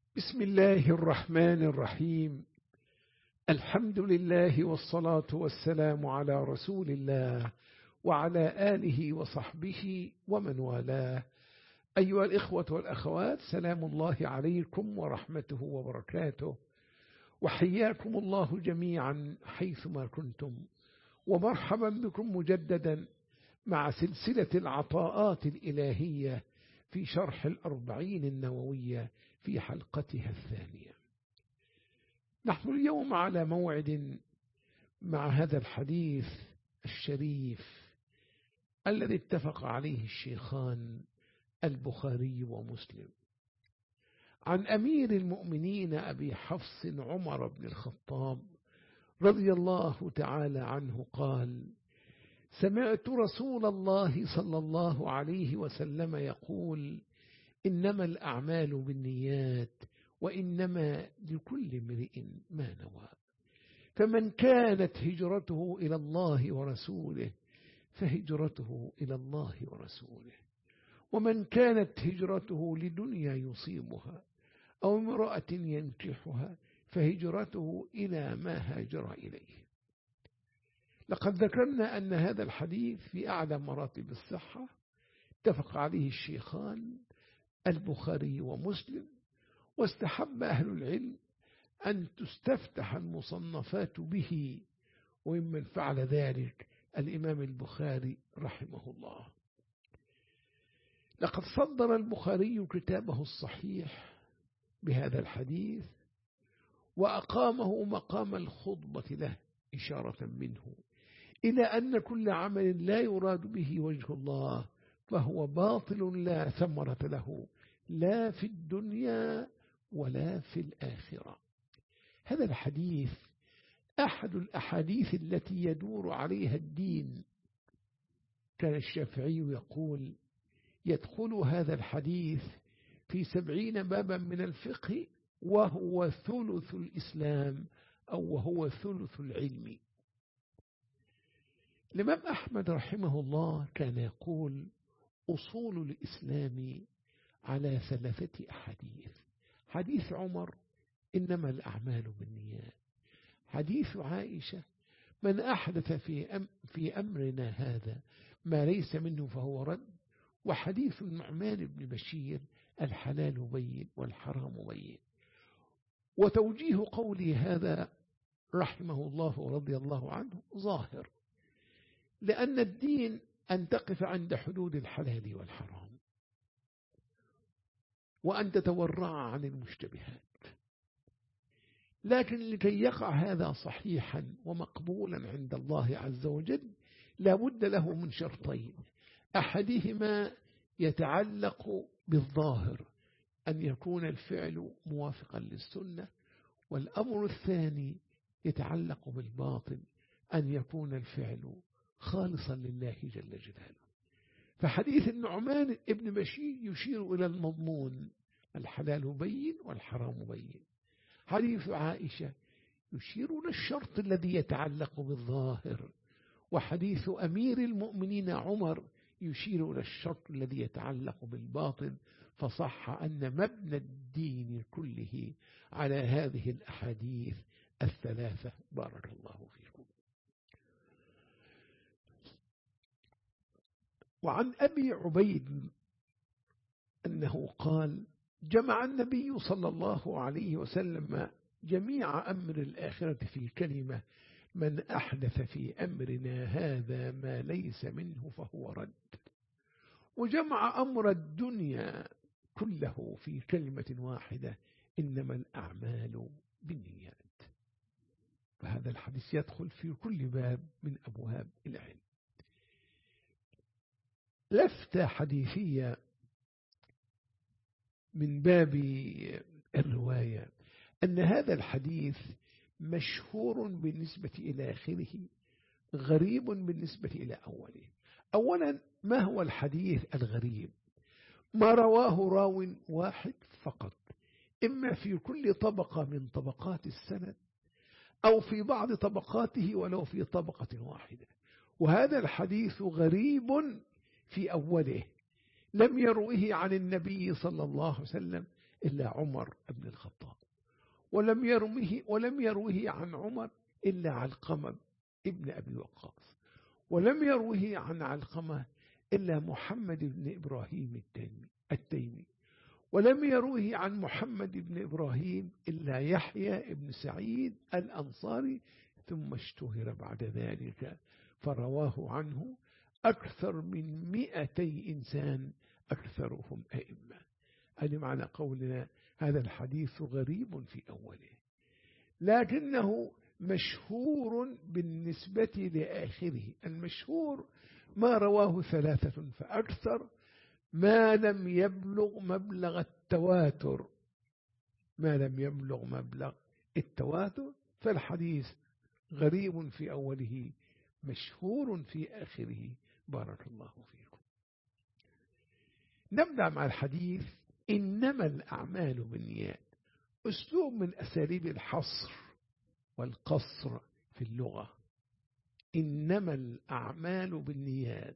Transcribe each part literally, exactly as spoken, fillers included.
بسم الله الرحمن الرحيم. الحمد لله والصلاة والسلام على رسول الله وعلى آله وصحبه ومن والاه. أيها الإخوة والأخوات، سلام الله عليكم ورحمته وبركاته، وحياكم الله جميعا حيثما كنتم، ومرحبا بكم مجددا مع سلسلة العطاءات الإلهية في شرح الأربعين النووية في حلقتها الثانية. نحن اليوم على موعد مع هذا الحديث الشريف الذي اتفق عليه الشيخان البخاري ومسلم، عن أمير المؤمنين أبي حفص عمر بن الخطاب رضي الله تعالى عنه قال: سمعت رسول الله صلى الله عليه وسلم يقول: إنما الأعمال بالنيات وإنما لكل امرئ ما نوى، فمن كانت هجرته إلى الله ورسوله فهجرته إلى الله ورسوله، ومن كانت هجرته لدنيا يصيبها أو امرأة ينكحها فهجرته إلى ما هاجر إليه. لقد ذكرنا أن هذا الحديث في أعلى مراتب الصحة، اتفق عليه الشيخان البخاري ومسلم، واستحب أهل العلم أن تستفتح المصنفات به، وممن فعل ذلك الإمام البخاري رحمه الله. لقد صدر البخاري كتابه الصحيح بهذا الحديث، وأقامه مقام الخطبة له، إشارة منه إلى أن كل عمل لا يراد به وجه الله فهو باطل لا ثمرة له، لا في الدنيا ولا في الآخرة. هذا الحديث أحد الأحاديث التي يدور عليها الدين. كان الشافعي يقول: يدخل هذا الحديث في سبعين بابا من الفقه، وهو ثلث الإسلام أو وهو ثلث العلم. الإمام أحمد رحمه الله كان يقول: أصول الإسلام على ثلاثة أحاديث: حديث عمر إنما الأعمال بالنيات، حديث عائشة من أحدث في, أم في أمرنا هذا ما ليس منه فهو رد، وحديث النعمان بن بشير الحلال بين والحرام بين. وتوجيه قولي هذا رحمه الله رضي الله عنه ظاهر، لأن الدين أن تقف عند حدود الحلال والحرام، وأن تتورع عن المشتبهات. لكن لكي يقع هذا صحيحا ومقبولا عند الله عز وجل لا بد له من شرطين: أحدهما يتعلق بالظاهر، أن يكون الفعل موافقا للسنة، والأمر الثاني يتعلق بالباطن، أن يكون الفعل خالصا لله جل جلاله. فحديث النعمان ابن بشير يشير إلى المضمون: الحلال بين والحرام بين. حديث عائشة يشير إلى الشرط الذي يتعلق بالظاهر، وحديث أمير المؤمنين عمر يشير إلى الشرط الذي يتعلق بالباطن. فصح أن مبنى الدين كله على هذه الأحاديث الثلاثة. بارك الله فيكم. وعن أبي عبيد أنه قال: جمع النبي صلى الله عليه وسلم جميع أمر الآخرة في كلمة: من أحدث في أمرنا هذا ما ليس منه فهو رد. وجمع أمر الدنيا كله في كلمة واحدة: إنما الأعمال بالنيات. فهذا الحديث يدخل في كل باب من أبواب العلم. لفتة حديثية من باب الرواية: أن هذا الحديث مشهور بالنسبة إلى آخره، غريب بالنسبة إلى أوله. أولا، ما هو الحديث الغريب؟ ما رواه راو واحد فقط، إما في كل طبقة من طبقات السند أو في بعض طبقاته ولو في طبقة واحدة. وهذا الحديث غريب في أوله، لم يروه عن النبي صلى الله عليه وسلم إلا عمر بن الخطاب، ولم يروه ولم يروه عن عمر إلا علقمة ابن أبي وقاص، ولم يروه عن علقمة إلا محمد بن إبراهيم التيمي، ولم يروه عن محمد بن إبراهيم إلا يحيى بن سعيد الأنصاري، ثم اشتهر بعد ذلك فرواه عنه أكثر من مئتي إنسان أكثرهم أئمة. هذا معنى قولنا هذا الحديث غريب في أوله، لكنه مشهور بالنسبة لآخره. المشهور ما رواه ثلاثة فأكثر ما لم يبلغ مبلغ التواتر، ما لم يبلغ مبلغ التواتر، فالحديث غريب في أوله مشهور في آخره. بارك الله فيكم. نبدأ مع الحديث. إنما الأعمال بالنيات أسلوب من أساليب الحصر والقصر في اللغة. إنما الأعمال بالنيات،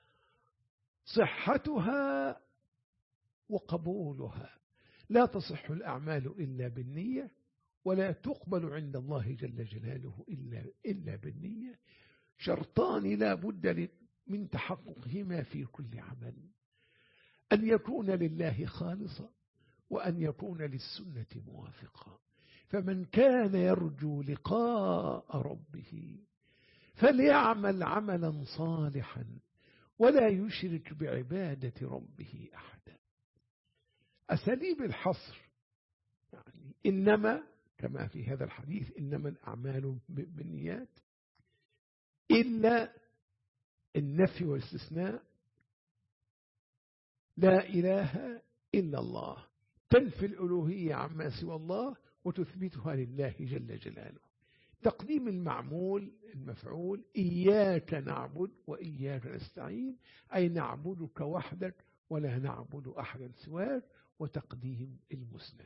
صحتها وقبولها. لا تصح الأعمال إلا بالنية، ولا تقبل عند الله جل جلاله إلا, إلا بالنية. شرطان لا بد من تحققهما في كل عمل: أن يكون لله خالصا، وأن يكون للسنة موافقا. فمن كان يرجو لقاء ربه فليعمل عملا صالحا ولا يشرك بعبادة ربه أحدا. أساليب الحصر يعني إنما كما في هذا الحديث: إنما الأعمال بالنيات، إلا النفي والاستثناء، لا إله إلا الله، تنفي الألوهية عما سوى الله وتثبتها لله جل جلاله. تقديم المعمول المفعول: إياك نعبد وإياك نستعين، أي نعبدك وحدك ولا نعبد أحدا سواك، وتقديم المسند.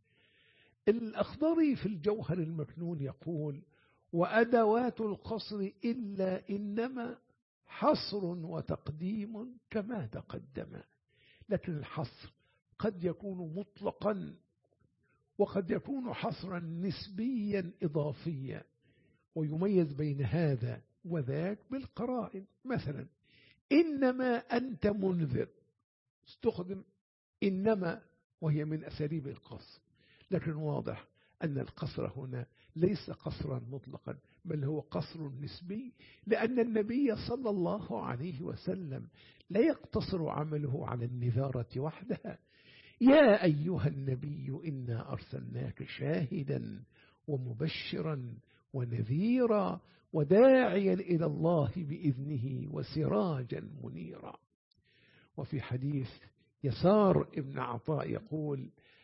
الأخضري في الجوهر المكنون يقول: وأدوات القصر إلا إنما حصر وتقديم كما تقدم. لكن الحصر قد يكون مطلقا، وقد يكون حصرا نسبيا إضافيا، ويميز بين هذا وذاك بالقرائن. مثلا: إنما أنت منذر، استخدم إنما وهي من أساليب القصر، لكن واضح أن القصر هنا ليس قصرا مطلقا، بل هو قصر نسبي، لأن النبي صلى الله عليه وسلم لا يقتصر عمله على النذارة وحدها. يا أيها النبي إنا أرسلناك شاهدا ومبشرا ونذيرا وداعيا إلى الله بإذنه وسراجا منيرا. وفي حديث يسار ابن عطاء يقول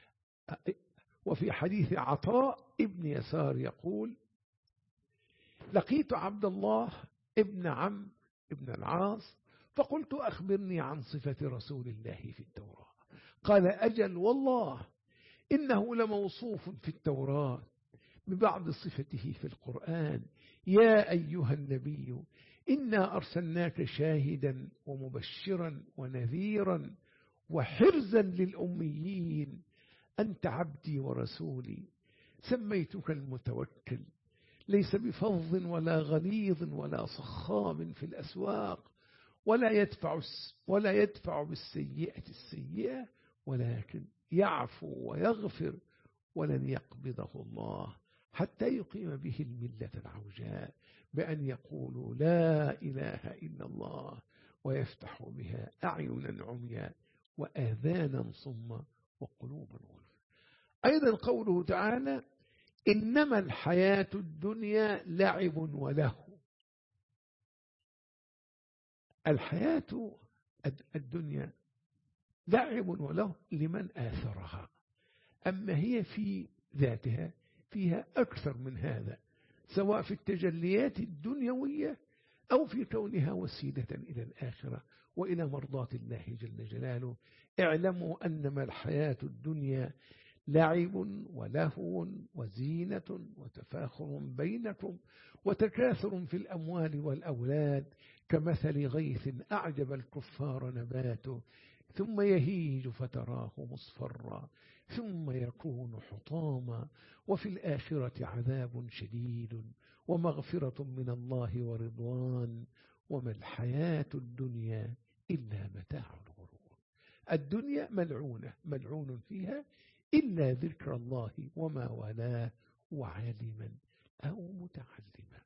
وفي حديث عطاء ابن يسار يقول: لقيت عبد الله ابن عم ابن العاص فقلت: أخبرني عن صفة رسول الله في التوراة. قال: أجل والله إنه لموصوف في التوراة ببعض صفته في القرآن: يا أيها النبي إنا أرسلناك شاهدا ومبشرا ونذيرا وحرزا للأميين، أنت عبدي ورسولي، سميتك المتوكل، ليس بفظ ولا غليظ ولا صخام في الأسواق، ولا يدفع ولا يدفع بالسيئة السيئة، ولكن يعفو ويغفر، ولن يقبضه الله حتى يقيم به الملة العوجاء، بأن يقولوا لا إله إلا الله ويفتح بها أعينا عمياء وآذانا صما وقلوبا غلفا. أيضا قوله تعالى: إنما الحياة الدنيا لعب وله. الحياة الدنيا لعب وله لمن آثرها، أما هي في ذاتها فيها أكثر من هذا، سواء في التجليات الدنيوية أو في كونها وسيلة إلى الآخرة وإلى مرضاة الله جل جلاله. اعلموا أنما الحياة الدنيا لعب ولهو وزينة وتفاخر بينكم وتكاثر في الأموال والأولاد، كمثل غيث أعجب الكفار نباته ثم يهيج فتراه مصفرا ثم يكون حطاما وفي الآخرة عذاب شديد ومغفرة من الله ورضوان وما الحياة الدنيا إلا متاع الغرور. الدنيا ملعونة ملعون فيها إلا ذكر الله وما والاه وعالما أو متعلما.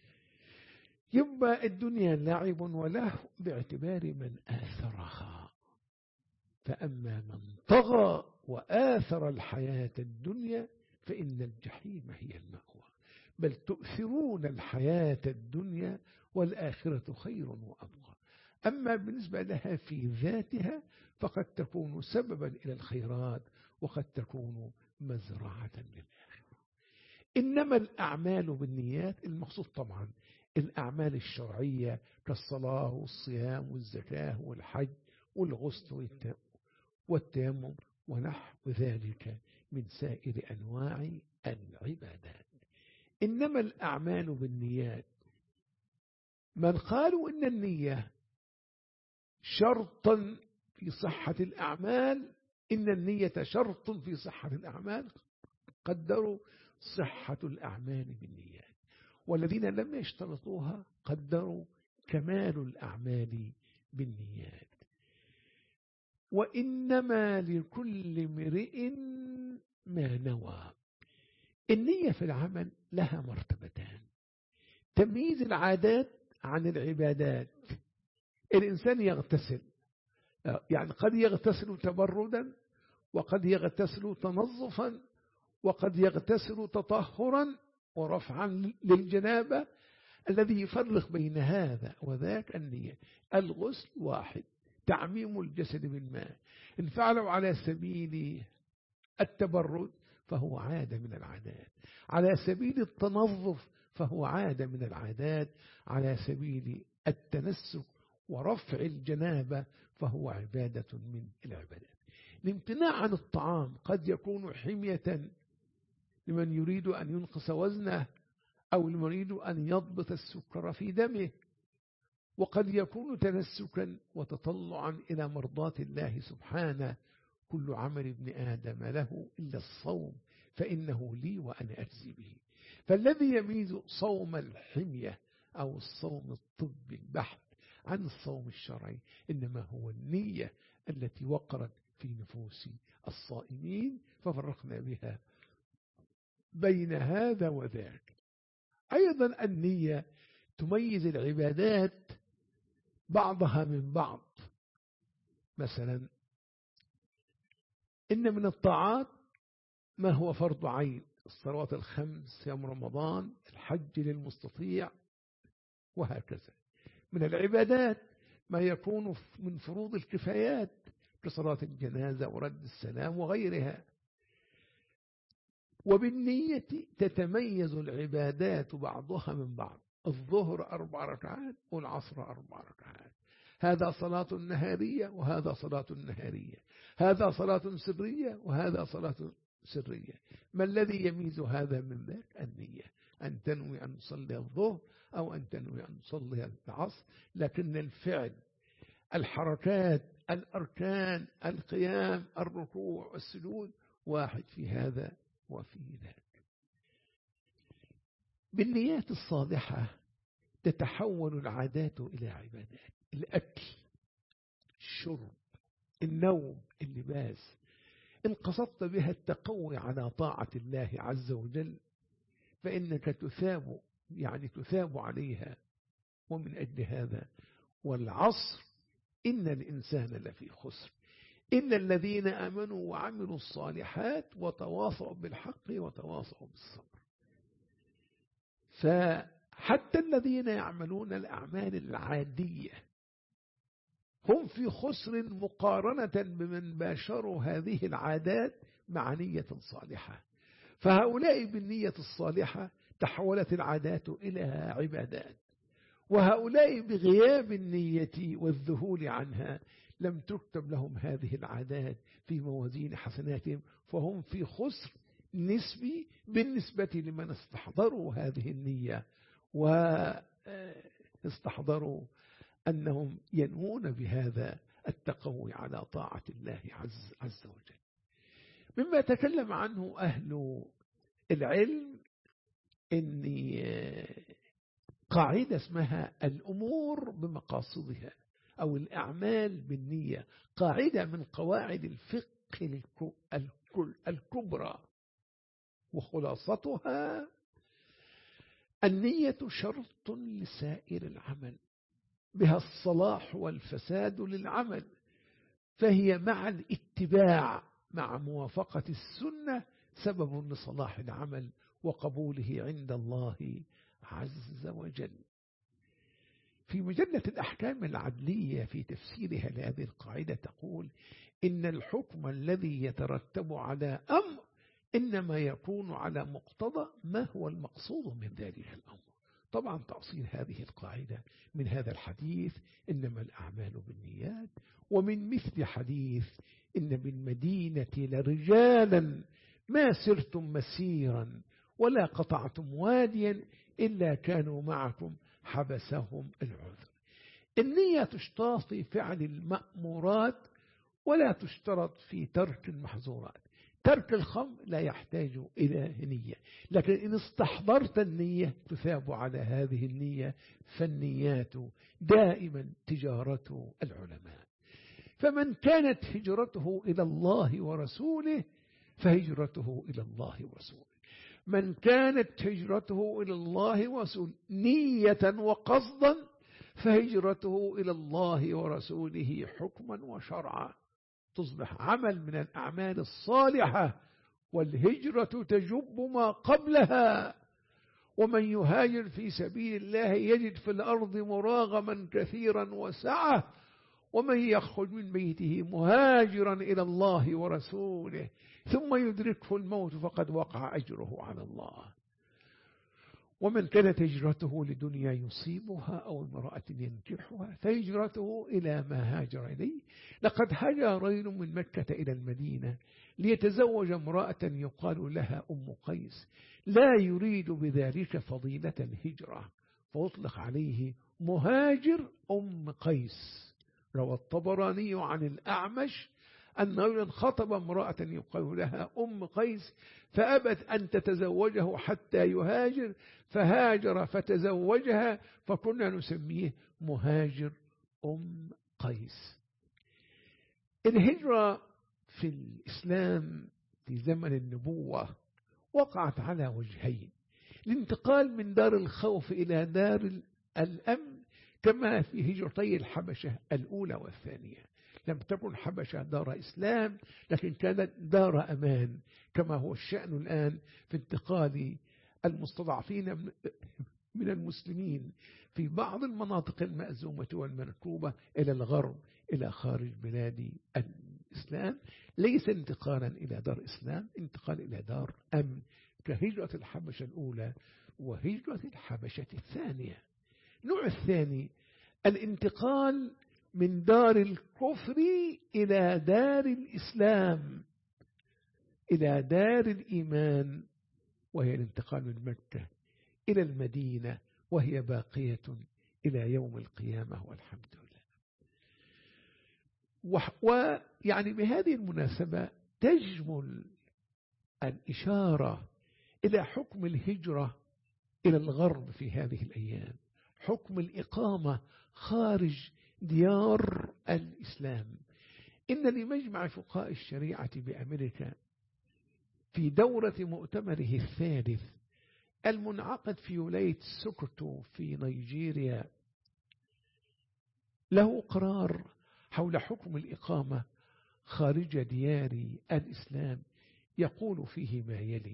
يبقى الدنيا لعب وله باعتبار من آثرها، فأما من طغى وآثر الحياة الدنيا فإن الجحيم هي المأوى، بل تؤثرون الحياة الدنيا والآخرة خير وأبقى. أما بالنسبة لها في ذاتها فقد تكون سببا إلى الخيرات وقد تكون مزرعة للآخرة. إنما الأعمال بالنيات، المقصود طبعا الأعمال الشرعية كالصلاة والصيام والزكاة والحج والغسل والتيمم ونحو ذلك من سائر أنواع العبادات. إنما الأعمال بالنيات، من قالوا إن النية شرطا في صحة الأعمال، إن النية شرط في صحة الأعمال، قدروا صحة الأعمال بالنيات، والذين لم يشترطوها قدروا كمال الأعمال بالنيات. وإنما لكل امرئ ما نوى. النية في العمل لها مرتبتان: تمييز العادات عن العبادات. الإنسان يغتسل، يعني قد يغتسل تبردا وقد يغتسل تنظفا وقد يغتسل تطهرا ورفعا للجنابة. الذي يفرق بين هذا وذاك النية. الغسل واحد، تعميم الجسد بالماء، إن فعلوا على سبيل التبرد فهو عادة من العادات، على سبيل التنظف فهو عادة من العادات، على سبيل التنسك ورفع الجنابة فهو عبادة من العبادات. الامتناع عن الطعام قد يكون حمية لمن يريد أن ينقص وزنه أو لمن يريد أن يضبط السكر في دمه، وقد يكون تنسكا وتطلعا إلى مرضاة الله سبحانه. كل عمل ابن آدم له إلا الصوم فإنه لي وأنا أجزي به. فالذي يميز صوم الحمية أو الصوم الطبي البحت عن الصوم الشرعي إنما هو النية التي وقرت في نفوس الصائمين، ففرقنا بها بين هذا وذاك. أيضا النية تميز العبادات بعضها من بعض. مثلا إن من الطاعات ما هو فرض عين: الصلوات الخمس، صيام رمضان، الحج للمستطيع، وهكذا. من العبادات ما يكون من فروض الكفايات كصلاة الجنازة ورد السلام وغيرها. وبالنية تتميز العبادات بعضها من بعض: الظهر أربع ركعات والعصر أربع ركعات، هذا صلاة نهارية وهذا صلاة نهارية، هذا صلاة سرية وهذا صلاة سرية. ما الذي يميز هذا من ذاك؟ النية، أن تنوي أن تصلي الظهر أو أن تنوي أن تصلي العصر، لكن الفعل، الحركات، الأركان، القيام، الركوع، السجود واحد في هذا وفي ذاك. بالنيات الصالحة تتحول العادات إلى عبادات: الأكل، الشرب، النوم، اللباس. إن قصدت بها التقوي على طاعة الله عز وجل فإنك تثاب، يعني تثاب عليها. ومن أجل هذا والعصر إن الإنسان لفي خسر إلا الذين آمنوا وعملوا الصالحات وتواصوا بالحق وتواصوا بالصبر. فحتى الذين يعملون الأعمال العادية هم في خسر مقارنة بمن باشروا هذه العادات مع نية صالحة. فهؤلاء بالنية الصالحة تحولت العادات إلى عبادات، وهؤلاء بغياب النية والذهول عنها لم تكتب لهم هذه العادات في موازين حسناتهم، فهم في خسر نسبي بالنسبة لمن استحضروا هذه النية واستحضروا أنهم ينمون بهذا التقوي على طاعة الله عز, عز وجل. مما تكلم عنه أهل العلم إن قاعدة اسمها الأمور بمقاصدها أو الأعمال بالنية، قاعدة من قواعد الفقه الكبرى، وخلاصتها النية شرط لسائر العمل، بها الصلاح والفساد للعمل، فهي مع الاتباع مع موافقة السنة سبب لصلاح العمل وقبوله عند الله عز وجل. في مجلة الأحكام العدلية في تفسيرها لهذه القاعدة تقول إن الحكم الذي يترتب على أمر إنما يكون على مقتضى ما هو المقصود من ذلك الأمر. طبعا تأصيل هذه القاعدة من هذا الحديث إنما الأعمال بالنيات، ومن مثل حديث إن بالمدينة لرجالا ما سرتم مسيرا ولا قطعتم واديا إلا كانوا معكم حبسهم العذر. النية تشترط في فعل المأمورات ولا تشترط في ترك المحظورات. ترك الخمر لا يحتاج إلى نية، لكن إن استحضرت النية تثاب على هذه النية، فالنيات دائما تجارة العلماء. فمن كانت هجرته إلى الله ورسوله فهجرته إلى الله ورسوله، من كانت هجرته إلى الله ورسوله نية وقصدا فهجرته إلى الله ورسوله حكما وشرعا، تصبح عمل من الأعمال الصالحة، والهجرة تجب ما قبلها. ومن يهاجر في سبيل الله يجد في الأرض مراغما كثيرا وسعة، ومن يخرج من بيته مهاجرا إلى الله ورسوله ثم يدركه الموت فقد وقع أجره على الله. ومن كانت هجرته لدنيا يصيبها أو امرأة ينكحها فهجرته إلى ما هاجر إليه. لقد هاجر رجل من مكة إلى المدينة ليتزوج امرأة يقال لها أم قيس، لا يريد بذلك فضيلة الهجرة، فأطلق عليه مهاجر أم قيس. روى الطبراني عن الأعمش أن رجلا خطب امرأة يقال لها أم قيس فأبت أن تتزوجه حتى يهاجر، فهاجر فتزوجها، فكنا نسميه مهاجر أم قيس. الهجرة في الإسلام في زمن النبوة وقعت على وجهين: الانتقال من دار الخوف إلى دار الأمن، كما في هجرتي الحبشة الأولى والثانية. لم تكن حبشة دار إسلام، لكن كانت دار أمان، كما هو الشأن الآن في انتقال المستضعفين من المسلمين في بعض المناطق المأزومة والمركوبة إلى الغرب، إلى خارج بلاد الإسلام، ليس انتقالا إلى دار إسلام، انتقال إلى دار أمن، كهجرة الحبشة الأولى وهجرة الحبشة الثانية. النوع الثاني الانتقال من دار الكفر إلى دار الإسلام، إلى دار الإيمان، وهي الانتقال من مكة إلى المدينة، وهي باقية إلى يوم القيامة والحمد لله. ويعني بهذه المناسبة تجمل الإشارة إلى حكم الهجرة إلى الغرب في هذه الأيام، حكم الإقامة خارج ديار الإسلام. إن لمجمع فقهاء الشريعة بأمريكا في دورة مؤتمره الثالث المنعقد في ولاية سوكوتو في نيجيريا له قرار حول حكم الإقامة خارج ديار الإسلام، يقول فيه ما يلي: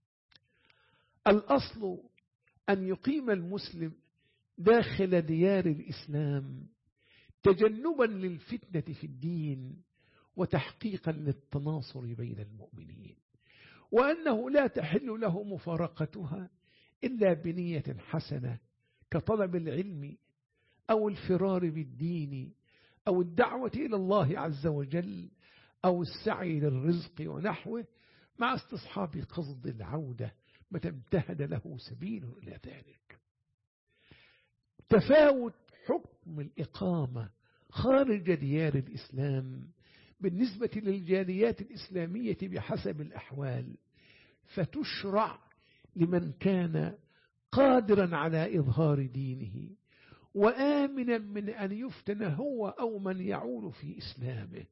الأصل أن يقيم المسلم داخل ديار الإسلام تجنبا للفتنة في الدين وتحقيقا للتناصر بين المؤمنين، وأنه لا تحل له مفارقتها إلا بنية حسنة كطلب العلم أو الفرار بالدين أو الدعوة إلى الله عز وجل أو السعي للرزق ونحوه، مع استصحاب قصد العودة متى امتهد له سبيل إلى ذلك. تفاوت حكم الإقامة خارج ديار الإسلام بالنسبة للجاليات الإسلامية بحسب الأحوال، فتشرع لمن كان قادرا على إظهار دينه وآمنا من أن يفتن هو أو من يعول في إسلامه.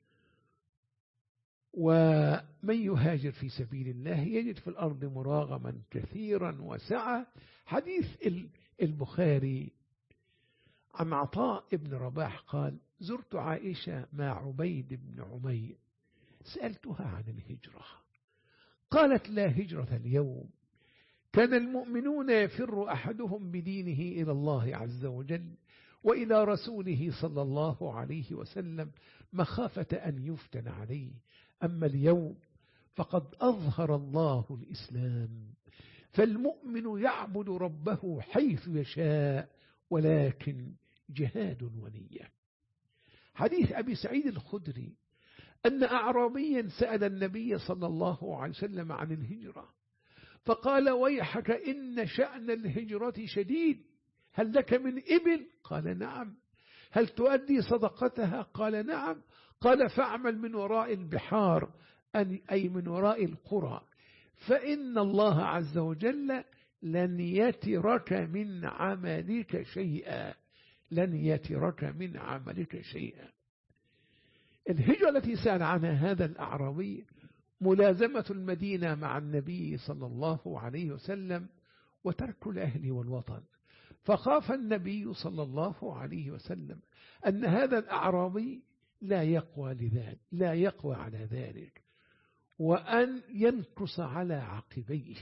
ومن يهاجر في سبيل الله يجد في الأرض مراغما كثيرا وسعة. حديث البخاري عن عطاء بن رباح قال: زرت عائشة مع عبيد بن عمير سألتها عن الهجرة، قالت: لا هجرة اليوم، كان المؤمنون يفر أحدهم بدينه إلى الله عز وجل وإلى رسوله صلى الله عليه وسلم مخافة أن يفتن عليه، أما اليوم فقد أظهر الله الإسلام، فالمؤمن يعبد ربه حيث يشاء، ولكن جهاد ونية. حديث أبي سعيد الخدري أن أعرابيا سأل النبي صلى الله عليه وسلم عن الهجرة، فقال: ويحك إن شأن الهجرة شديد، هل لك من إبل؟ قال: نعم. هل تؤدي صدقتها؟ قال: نعم. قال: فاعمل من وراء البحار، أي من وراء القرى، فإن الله عز وجل لن يترك من عملك شيئا، لن يترك من عملك شيئا. الهجرة التي سأل عنها هذا الأعرابي ملازمة المدينة مع النبي صلى الله عليه وسلم وترك الأهل والوطن، فخاف النبي صلى الله عليه وسلم أن هذا الأعرابي لا يقوى لذلك، لا يقوى على ذلك، وأن ينكص على عقبيه،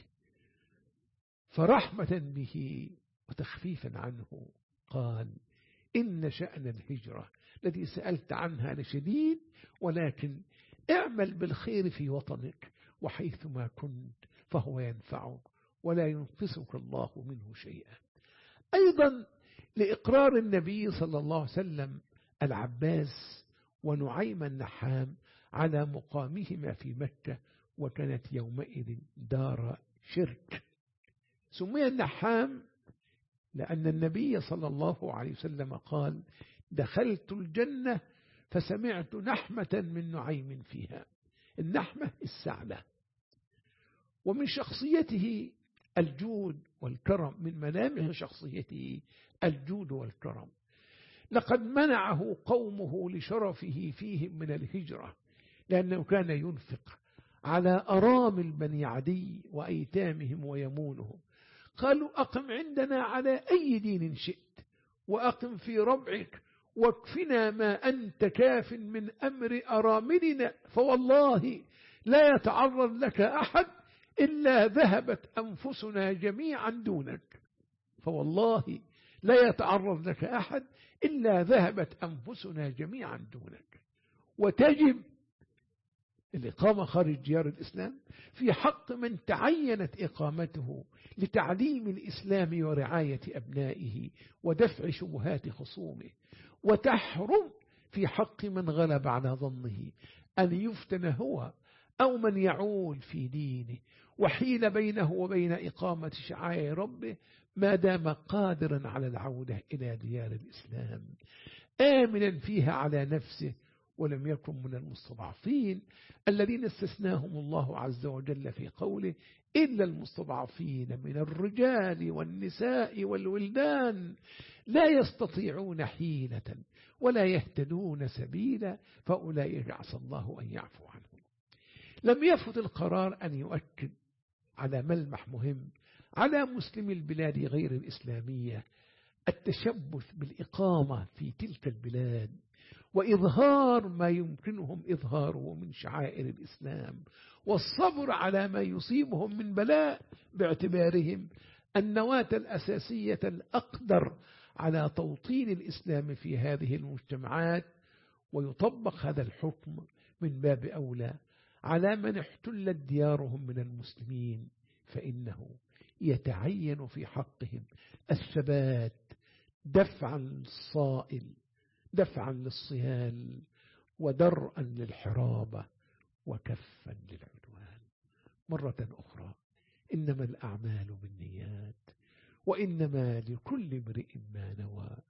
فرحمة به وتخفيفا عنه قال: إن شأن الهجرة التي سألت عنها لشديد، ولكن اعمل بالخير في وطنك وحيثما كنت فهو ينفعك ولا ينقصك الله منه شيئا. أيضا لإقرار النبي صلى الله عليه وسلم العباس ونعيم النحام على مقامهما في مكة، وكانت يومئذ دار شرك. سمي النحام لأن النبي صلى الله عليه وسلم قال: دخلت الجنة فسمعت نحمة من نعيم فيها. النحمة السعلة. ومن شخصيته الجود والكرم، من ملامح شخصيته الجود والكرم. لقد منعه قومه لشرفه فيهم من الهجرة، لأنه كان ينفق على أرامل بني عدي وأيتامهم ويمونهم. قالوا: أقم عندنا على أي دين شئت، وأقم في ربعك، واكفنا ما أنت كاف من أمر أراملنا، فوالله لا يتعرض لك أحد إلا ذهبت أنفسنا جميعا دونك، فوالله لا يتعرض لك أحد إلا ذهبت أنفسنا جميعا دونك. وتجب الإقامة خارج ديار الإسلام في حق من تعينت إقامته لتعليم الإسلام ورعاية أبنائه ودفع شبهات خصومه، وتحرم في حق من غلب على ظنه أن يفتن هو أو من يعول في دينه وحيل بينه وبين إقامة شعائر ربه ما دام قادرا على العودة إلى ديار الإسلام آمنا فيها على نفسه، ولم يكن من المستضعفين الذين استثناهم الله عز وجل في قوله: إلا المستضعفين من الرجال والنساء والولدان لا يستطيعون حيلة ولا يهتدون سبيلا فأولئك عسى الله أن يعفو عنهم. لم يفت القرار أن يؤكد على ملمح مهم على مسلم البلاد غير الإسلامية: التشبث بالإقامة في تلك البلاد وإظهار ما يمكنهم إظهاره من شعائر الإسلام، والصبر على ما يصيبهم من بلاء، باعتبارهم النواة الأساسية الأقدر على توطين الإسلام في هذه المجتمعات. ويطبق هذا الحكم من باب أولى على من احتلت ديارهم من المسلمين، فإنه يتعين في حقهم الثبات دفعا للصائل، دفعا للصهال، ودرءا للحرابة، وكفا للعدوان. مرة أخرى: إنما الأعمال بالنيات، وإنما لكل امرئ ما نوى،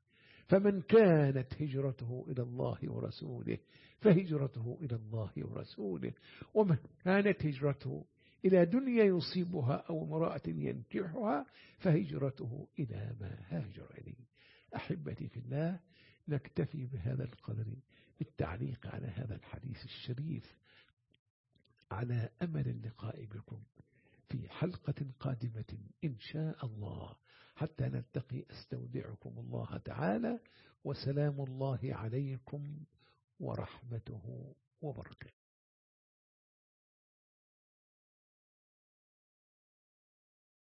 فمن كانت هجرته إلى الله ورسوله فهجرته إلى الله ورسوله، ومن كانت هجرته إلى دنيا يصيبها أو امرأة ينكحها فهجرته إلى ما هاجر إليه. أحبتي في الله، نكتفي بهذا القدر بالتعليق على هذا الحديث الشريف، على أمل اللقاء بكم في حلقة قادمة إن شاء الله، حتى نلتقي. أستودعكم الله تعالى، وسلام الله عليكم ورحمته وبركاته.